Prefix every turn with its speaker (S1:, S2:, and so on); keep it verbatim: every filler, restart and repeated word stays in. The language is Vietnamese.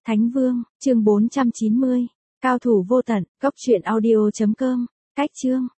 S1: Thánh Vương, chương bốn trăm chín mươi. Cao thủ vô tận, cốc truyện audio chấm com. Cách chương.